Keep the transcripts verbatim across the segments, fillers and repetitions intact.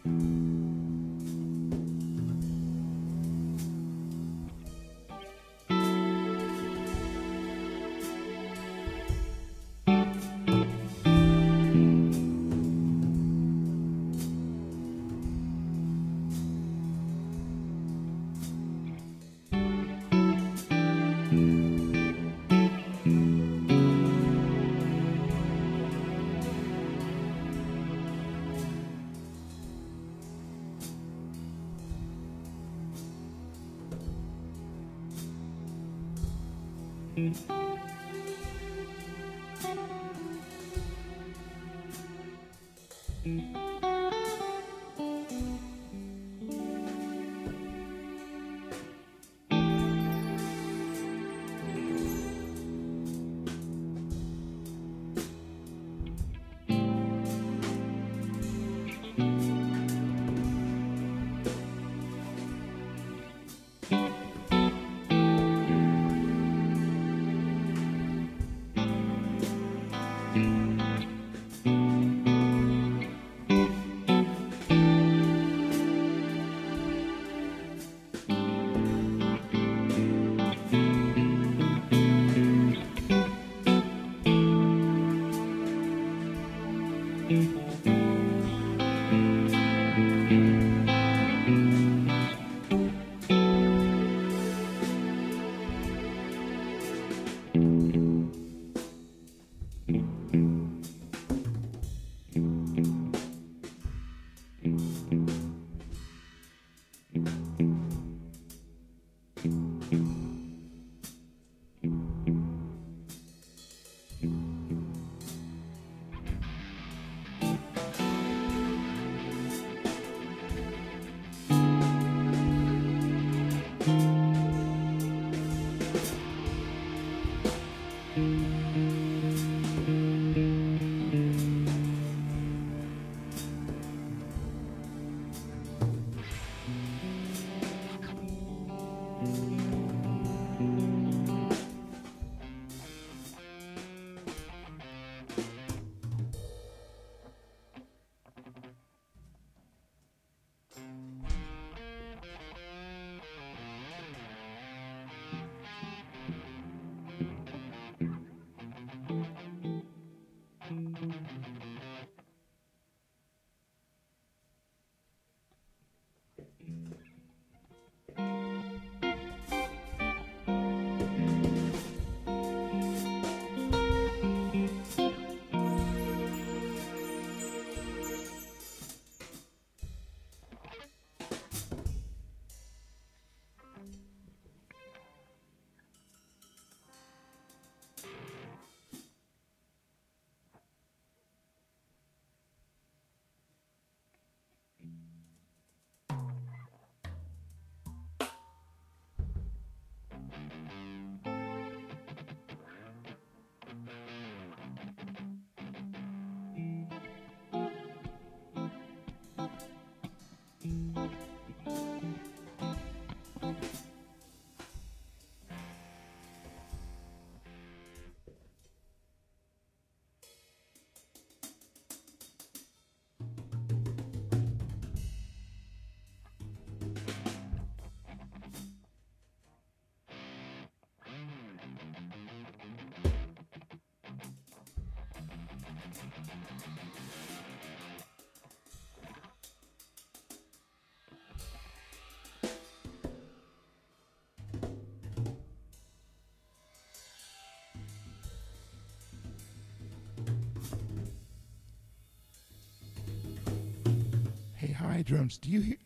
Hey, hi, drums. Do you hear?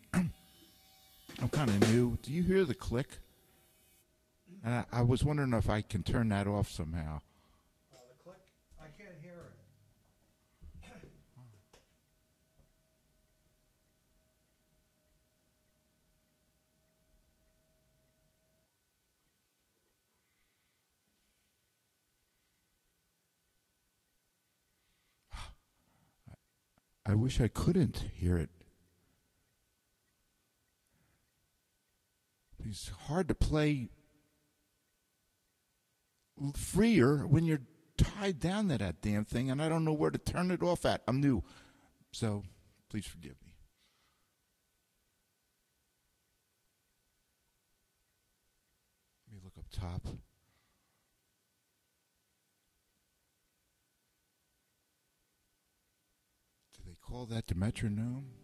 I'm kind of new. Do you hear the click? And I, I was wondering if I can turn that off somehow. Uh, the click, I can't hear it. I wish I couldn't hear it. It's hard to play freer when you're tied down to that damn thing, and I don't know where to turn it off at. I'm new, so please forgive me. top. Do they call that the metronome?